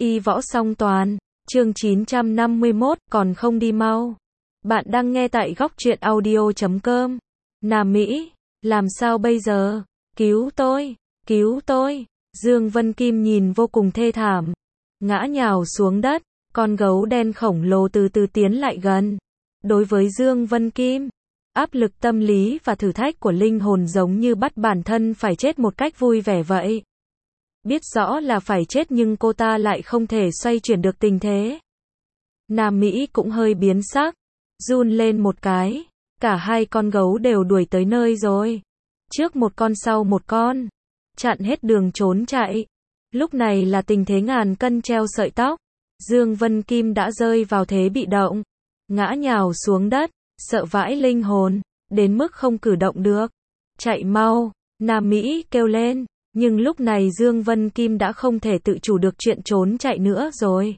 Y võ song toàn, chương 951, còn không đi mau. Bạn đang nghe tại góc truyện audio.com. Nam Mỹ, làm sao bây giờ? Cứu tôi, cứu tôi. Dương Vân Kim nhìn vô cùng thê thảm, ngã nhào xuống đất, con gấu đen khổng lồ từ từ tiến lại gần. Đối với Dương Vân Kim, áp lực tâm lý và thử thách của linh hồn giống như bắt bản thân phải chết một cách vui vẻ vậy. Biết rõ là phải chết nhưng cô ta lại không thể xoay chuyển được tình thế. Nam Mỹ cũng hơi biến sắc, run lên một cái. Cả hai con gấu đều đuổi tới nơi rồi. Trước một con sau một con, chặn hết đường trốn chạy. Lúc này là tình thế ngàn cân treo sợi tóc. Dương Vân Kim đã rơi vào thế bị động, ngã nhào xuống đất, sợ vãi linh hồn, đến mức không cử động được. Chạy mau, Nam Mỹ kêu lên. Nhưng lúc này Dương Vân Kim đã không thể tự chủ được chuyện trốn chạy nữa rồi.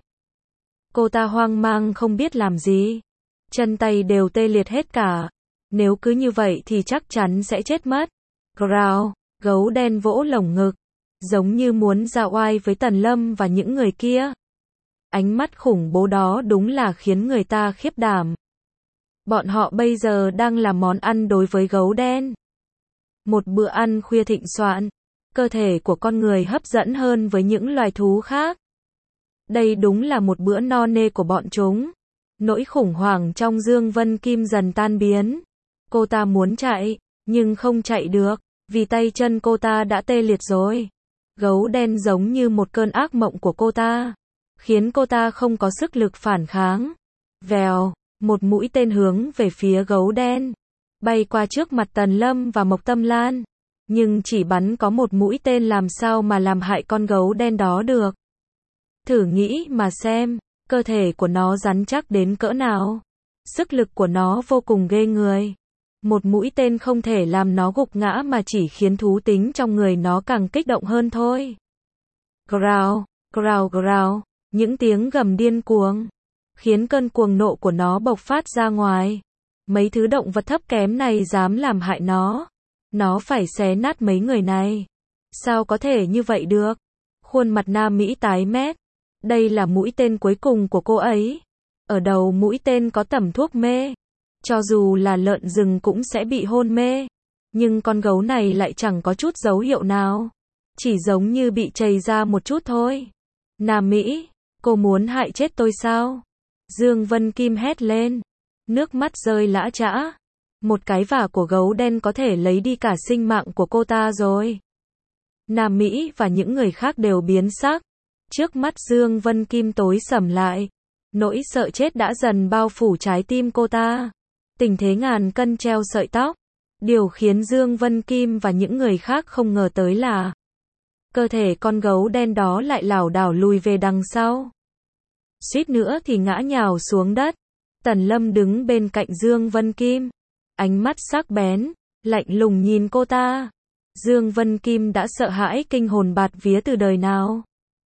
Cô ta hoang mang không biết làm gì. Chân tay đều tê liệt hết cả. Nếu cứ như vậy thì chắc chắn sẽ chết mất. Growl, gấu đen vỗ lồng ngực, giống như muốn ra oai với Tần Lâm và những người kia. Ánh mắt khủng bố đó đúng là khiến người ta khiếp đảm. Bọn họ bây giờ đang làm món ăn đối với gấu đen. Một bữa ăn khuya thịnh soạn. Cơ thể của con người hấp dẫn hơn với những loài thú khác. Đây đúng là một bữa no nê của bọn chúng. Nỗi khủng hoảng trong Dương Vân Kim dần tan biến. Cô ta muốn chạy, nhưng không chạy được, vì tay chân cô ta đã tê liệt rồi. Gấu đen giống như một cơn ác mộng của cô ta, khiến cô ta không có sức lực phản kháng. Vèo, một mũi tên hướng về phía gấu đen, bay qua trước mặt Tần Lâm và Mộc Tâm Lan. Nhưng chỉ bắn có một mũi tên làm sao mà làm hại con gấu đen đó được. Thử nghĩ mà xem, cơ thể của nó rắn chắc đến cỡ nào. Sức lực của nó vô cùng ghê người. Một mũi tên không thể làm nó gục ngã mà chỉ khiến thú tính trong người nó càng kích động hơn thôi. Growl, growl growl, những tiếng gầm điên cuồng, khiến cơn cuồng nộ của nó bộc phát ra ngoài. Mấy thứ động vật thấp kém này dám làm hại nó. Nó phải xé nát mấy người này. Sao có thể như vậy được? Khuôn mặt Nam Mỹ tái mét. Đây là mũi tên cuối cùng của cô ấy. Ở đầu mũi tên có tẩm thuốc mê. Cho dù là lợn rừng cũng sẽ bị hôn mê. Nhưng con gấu này lại chẳng có chút dấu hiệu nào. Chỉ giống như bị chày ra một chút thôi. Nam Mỹ, cô muốn hại chết tôi sao? Dương Vân Kim hét lên. Nước mắt rơi lã chã. Một cái vả của gấu đen có thể lấy đi cả sinh mạng của cô ta rồi. Nam Mỹ và những người khác đều biến sắc. Trước mắt Dương Vân Kim tối sầm lại. Nỗi sợ chết đã dần bao phủ trái tim cô ta. Tình thế ngàn cân treo sợi tóc. Điều khiến Dương Vân Kim và những người khác không ngờ tới là cơ thể con gấu đen đó lại lảo đảo lùi về đằng sau. Suýt nữa thì ngã nhào xuống đất. Tần Lâm đứng bên cạnh Dương Vân Kim. Ánh mắt sắc bén, lạnh lùng nhìn cô ta. Dương Vân Kim đã sợ hãi kinh hồn bạt vía từ đời nào.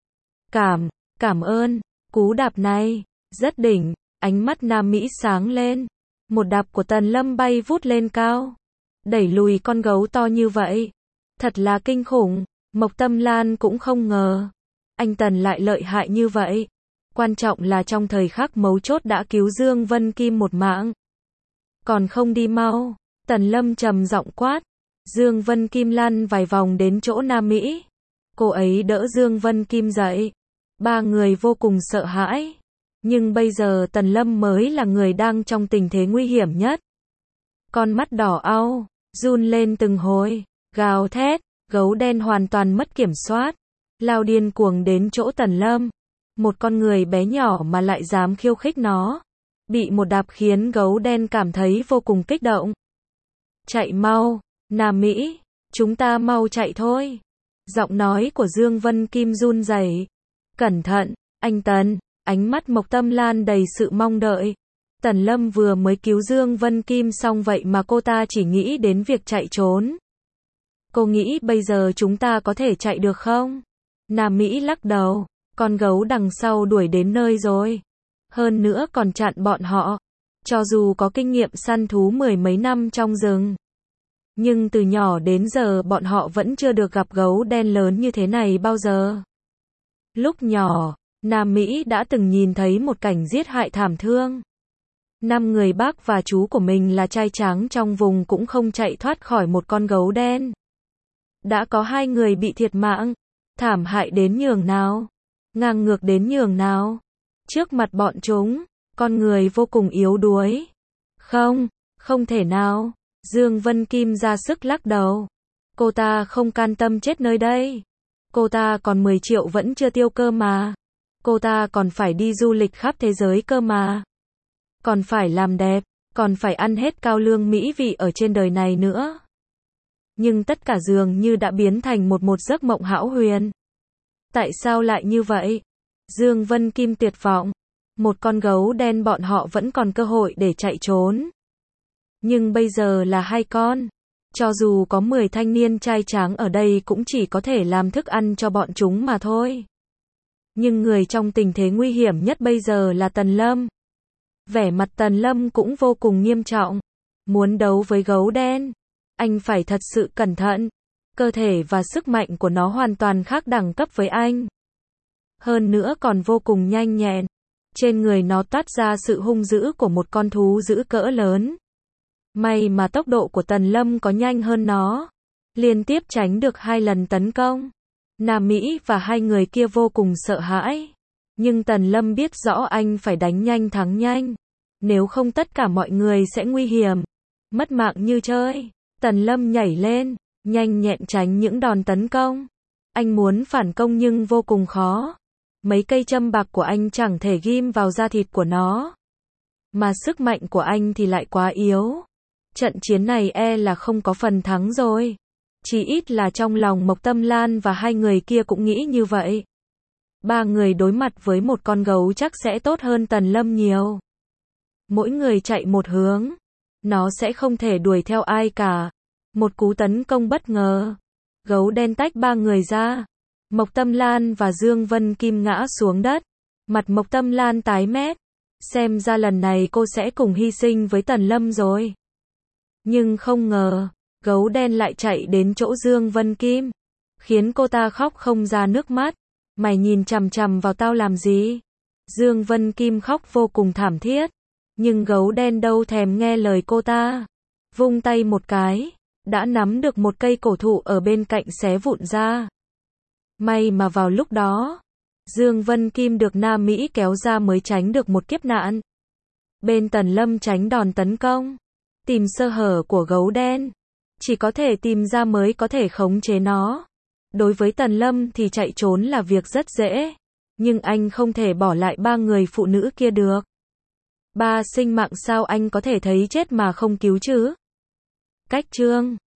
Cảm ơn, cú đạp này, rất đỉnh. Ánh mắt Nam Mỹ sáng lên. Một đạp của Tần Lâm bay vút lên cao, đẩy lùi con gấu to như vậy. Thật là kinh khủng, Mộc Tâm Lan cũng không ngờ. Anh Tần lại lợi hại như vậy. Quan trọng là trong thời khắc mấu chốt đã cứu Dương Vân Kim một mạng. Còn không đi mau, Tần Lâm trầm giọng quát. Dương Vân Kim lăn vài vòng đến chỗ Nam Mỹ. Cô ấy đỡ Dương Vân Kim dậy. Ba người vô cùng sợ hãi. Nhưng bây giờ Tần Lâm mới là người đang trong tình thế nguy hiểm nhất. Con mắt đỏ au, run lên từng hồi, gào thét, gấu đen hoàn toàn mất kiểm soát. Lao điên cuồng đến chỗ Tần Lâm. Một con người bé nhỏ mà lại dám khiêu khích nó. Bị một đạp khiến gấu đen cảm thấy vô cùng kích động. Chạy mau, Nam Mỹ, chúng ta mau chạy thôi. Giọng nói của Dương Vân Kim run rẩy. Cẩn thận, anh Tần. Ánh mắt Mộc Tâm Lan đầy sự mong đợi. Tần Lâm vừa mới cứu Dương Vân Kim xong vậy mà cô ta chỉ nghĩ đến việc chạy trốn. Cô nghĩ bây giờ chúng ta có thể chạy được không? Nam Mỹ lắc đầu. Con gấu đằng sau đuổi đến nơi rồi. Hơn nữa còn chặn bọn họ. Cho dù có kinh nghiệm săn thú mười mấy năm trong rừng, nhưng từ nhỏ đến giờ bọn họ vẫn chưa được gặp gấu đen lớn như thế này bao giờ. Lúc nhỏ, Nam Mỹ đã từng nhìn thấy một cảnh giết hại thảm thương. 5 người bác và chú của mình là trai tráng trong vùng cũng không chạy thoát khỏi một con gấu đen. Đã có 2 người bị thiệt mạng. Thảm hại đến nhường nào? Ngang ngược đến nhường nào? Trước mặt bọn chúng, con người vô cùng yếu đuối. Không, không thể nào. Dương Vân Kim ra sức lắc đầu. Cô ta không can tâm chết nơi đây. Cô ta còn 10 triệu vẫn chưa tiêu cơ mà. Cô ta còn phải đi du lịch khắp thế giới cơ mà. Còn phải làm đẹp, còn phải ăn hết cao lương mỹ vị ở trên đời này nữa. Nhưng tất cả dường như đã biến thành một giấc mộng hão huyền. Tại sao lại như vậy? Dương Vân Kim tuyệt vọng. Một con gấu đen bọn họ vẫn còn cơ hội để chạy trốn. Nhưng bây giờ là 2 con. Cho dù có 10 thanh niên trai tráng ở đây cũng chỉ có thể làm thức ăn cho bọn chúng mà thôi. Nhưng người trong tình thế nguy hiểm nhất bây giờ là Tần Lâm. Vẻ mặt Tần Lâm cũng vô cùng nghiêm trọng. Muốn đấu với gấu đen, anh phải thật sự cẩn thận. Cơ thể và sức mạnh của nó hoàn toàn khác đẳng cấp với anh. Hơn nữa còn vô cùng nhanh nhẹn. Trên người nó toát ra sự hung dữ của một con thú dữ cỡ lớn. May mà tốc độ của Tần Lâm có nhanh hơn nó. Liên tiếp tránh được 2 lần tấn công. Nam Mỹ và 2 người kia vô cùng sợ hãi. Nhưng Tần Lâm biết rõ anh phải đánh nhanh thắng nhanh. Nếu không tất cả mọi người sẽ nguy hiểm. Mất mạng như chơi. Tần Lâm nhảy lên, nhanh nhẹn tránh những đòn tấn công. Anh muốn phản công nhưng vô cùng khó. Mấy cây châm bạc của anh chẳng thể ghim vào da thịt của nó. Mà sức mạnh của anh thì lại quá yếu. Trận chiến này là không có phần thắng rồi. Chỉ ít là trong lòng Mộc Tâm Lan và 2 người kia cũng nghĩ như vậy. 3 người đối mặt với một con gấu chắc sẽ tốt hơn Tần Lâm nhiều. Mỗi người chạy một hướng. Nó sẽ không thể đuổi theo ai cả. Một cú tấn công bất ngờ. Gấu đen tách 3 người ra. Mộc Tâm Lan và Dương Vân Kim ngã xuống đất. Mặt Mộc Tâm Lan tái mét. Xem ra lần này cô sẽ cùng hy sinh với Tần Lâm rồi. Nhưng không ngờ, gấu đen lại chạy đến chỗ Dương Vân Kim. Khiến cô ta khóc không ra nước mắt. Mày nhìn chằm chằm vào tao làm gì? Dương Vân Kim khóc vô cùng thảm thiết. Nhưng gấu đen đâu thèm nghe lời cô ta. Vung tay một cái, đã nắm được một cây cổ thụ ở bên cạnh xé vụn ra. May mà vào lúc đó, Dương Vân Kim được Nam Mỹ kéo ra mới tránh được một kiếp nạn. Bên Tần Lâm tránh đòn tấn công, tìm sơ hở của gấu đen. Chỉ có thể tìm ra mới có thể khống chế nó. Đối với Tần Lâm thì chạy trốn là việc rất dễ. Nhưng anh không thể bỏ lại 3 người phụ nữ kia được. 3 sinh mạng sao anh có thể thấy chết mà không cứu chứ? Cách chương